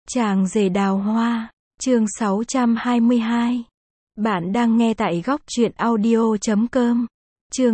Chàng rể đào hoa, chương 622. Bạn đang nghe tại góc truyện audio.com. Chương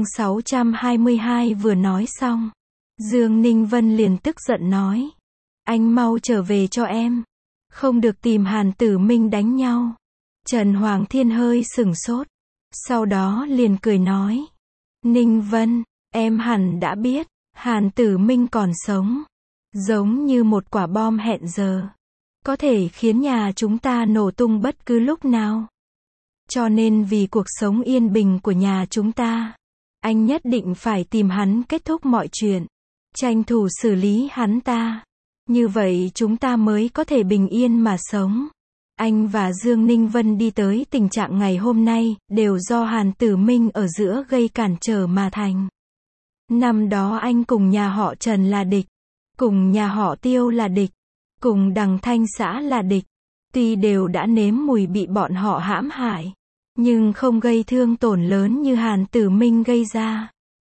622 vừa nói xong. Dương Ninh Vân liền tức giận nói. Anh mau trở về cho em. Không được tìm Hàn Tử Minh đánh nhau. Trần Hoàng Thiên hơi sửng sốt. Sau đó liền cười nói. Ninh Vân, em hẳn đã biết, Hàn Tử Minh còn sống. Giống như một quả bom hẹn giờ. Có thể khiến nhà chúng ta nổ tung bất cứ lúc nào. Cho nên vì cuộc sống yên bình của nhà chúng ta, anh nhất định phải tìm hắn kết thúc mọi chuyện. Tranh thủ xử lý hắn ta. Như vậy chúng ta mới có thể bình yên mà sống. Anh và Dương Ninh Vân đi tới tình trạng ngày hôm nay, đều do Hàn Tử Minh ở giữa gây cản trở mà thành. Năm đó anh cùng nhà họ Trần là địch. Cùng nhà họ Tiêu là địch. Cùng Đằng Thanh xã là địch. Tuy đều đã nếm mùi bị bọn họ hãm hại, nhưng không gây thương tổn lớn như Hàn Tử Minh gây ra.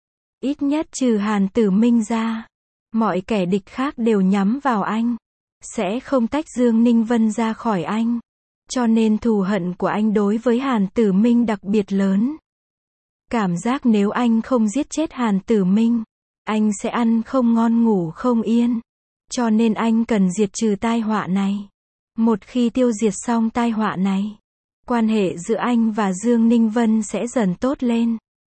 Ít nhất trừ Hàn Tử Minh ra, mọi kẻ địch khác đều nhắm vào anh. Sẽ không tách Dương Ninh Vân ra khỏi anh. Cho nên thù hận của anh đối với Hàn Tử Minh đặc biệt lớn. Cảm giác nếu anh không giết chết Hàn Tử Minh, anh sẽ ăn không ngon ngủ không yên. Cho nên anh cần diệt trừ tai họa này. Một khi tiêu diệt xong tai họa này, quan hệ giữa anh và Dương Ninh Vân sẽ dần tốt lên.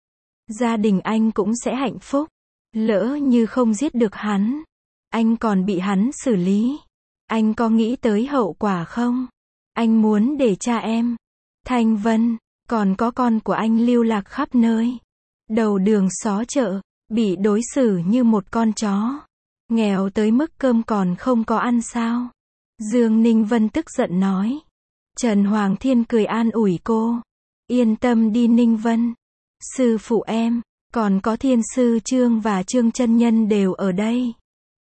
Gia đình anh cũng sẽ hạnh phúc. Lỡ như không giết được hắn, anh còn bị hắn xử lý. Anh có nghĩ tới hậu quả không? Anh muốn để cha em, Thanh Vân, còn có con của anh lưu lạc khắp nơi. Đầu đường xó chợ, bị đối xử như một con chó. Nghèo tới mức cơm còn không có ăn sao? Dương Ninh Vân tức giận nói. Trần Hoàng Thiên cười an ủi cô. Yên tâm đi Ninh Vân. Sư phụ em, còn có Thiên Sư Trương và Trương Chân Nhân đều ở đây.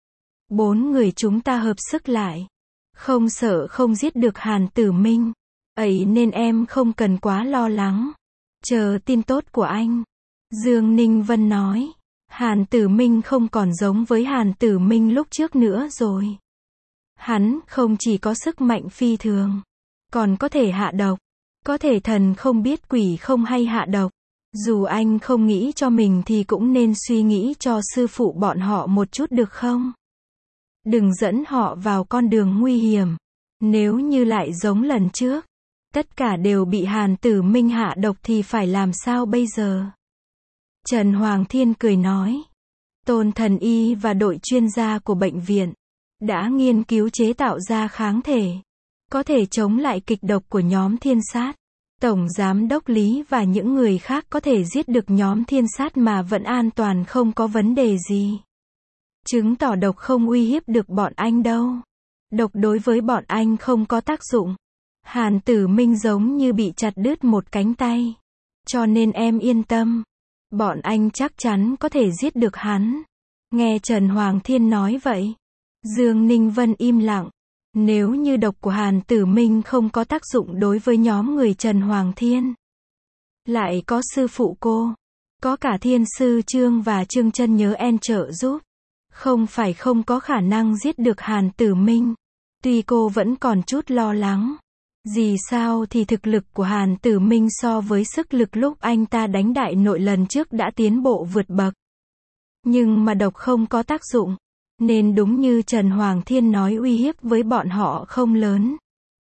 4 người chúng ta hợp sức lại. Không sợ không giết được Hàn Tử Minh. Ấy nên em không cần quá lo lắng. Chờ tin tốt của anh. Dương Ninh Vân nói. Hàn Tử Minh không còn giống với Hàn Tử Minh lúc trước nữa rồi. Hắn không chỉ có sức mạnh phi thường, còn có thể hạ độc. Có thể thần không biết quỷ không hay hạ độc. Dù anh không nghĩ cho mình thì cũng nên suy nghĩ cho sư phụ bọn họ một chút được không? Đừng dẫn họ vào con đường nguy hiểm. Nếu như lại giống lần trước, tất cả đều bị Hàn Tử Minh hạ độc thì phải làm sao bây giờ? Trần Hoàng Thiên cười nói. Tôn Thần Y và đội chuyên gia của bệnh viện đã nghiên cứu chế tạo ra kháng thể, có thể chống lại kịch độc của nhóm thiên sát. Tổng Giám đốc Lý và những người khác có thể giết được nhóm thiên sát mà vẫn an toàn không có vấn đề gì. Chứng tỏ độc không uy hiếp được bọn anh đâu. Độc đối với bọn anh không có tác dụng. Hàn Tử Minh giống như bị chặt đứt một cánh tay. Cho nên em yên tâm. Bọn anh chắc chắn có thể giết được hắn. Nghe Trần Hoàng Thiên nói vậy, Dương Ninh Vân im lặng. Nếu như độc của Hàn Tử Minh không có tác dụng đối với nhóm người Trần Hoàng Thiên, lại có sư phụ cô, có cả Thiên Sư Trương và Trương Chân Nhớ En trợ giúp, không phải không có khả năng giết được Hàn Tử Minh. Tuy cô vẫn còn chút lo lắng. Vì sao thì thực lực của Hàn Tử Minh so với sức lực lúc anh ta đánh Đại Nội lần trước đã tiến bộ vượt bậc. Nhưng mà độc không có tác dụng. Nên đúng như Trần Hoàng Thiên nói uy hiếp với bọn họ không lớn.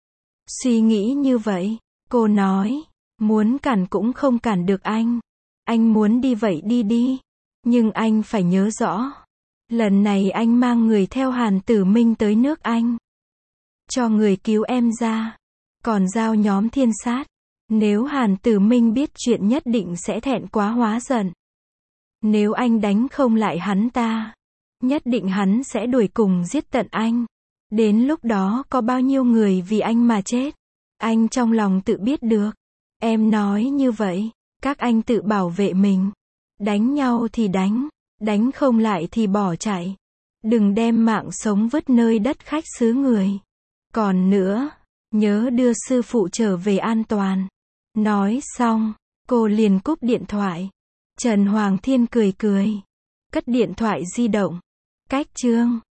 Suy nghĩ như vậy, cô nói, muốn cản cũng không cản được anh. Anh muốn đi vậy đi đi. Nhưng anh phải nhớ rõ. Lần này anh mang người theo Hàn Tử Minh tới nước Anh. Cho người cứu em ra. Còn giao nhóm thiên sát. Nếu Hàn Tử Minh biết chuyện nhất định sẽ thẹn quá hóa giận. Nếu anh đánh không lại hắn ta, nhất định hắn sẽ đuổi cùng giết tận anh. Đến lúc đó có bao nhiêu người vì anh mà chết, anh trong lòng tự biết được. Em nói như vậy, các anh tự bảo vệ mình. Đánh nhau thì đánh, đánh không lại thì bỏ chạy. Đừng đem mạng sống vứt nơi đất khách xứ người. Còn nữa, nhớ đưa sư phụ trở về an toàn. Nói xong, cô liền cúp điện thoại. Trần Hoàng Thiên cười cười, cất điện thoại di động. Cách chương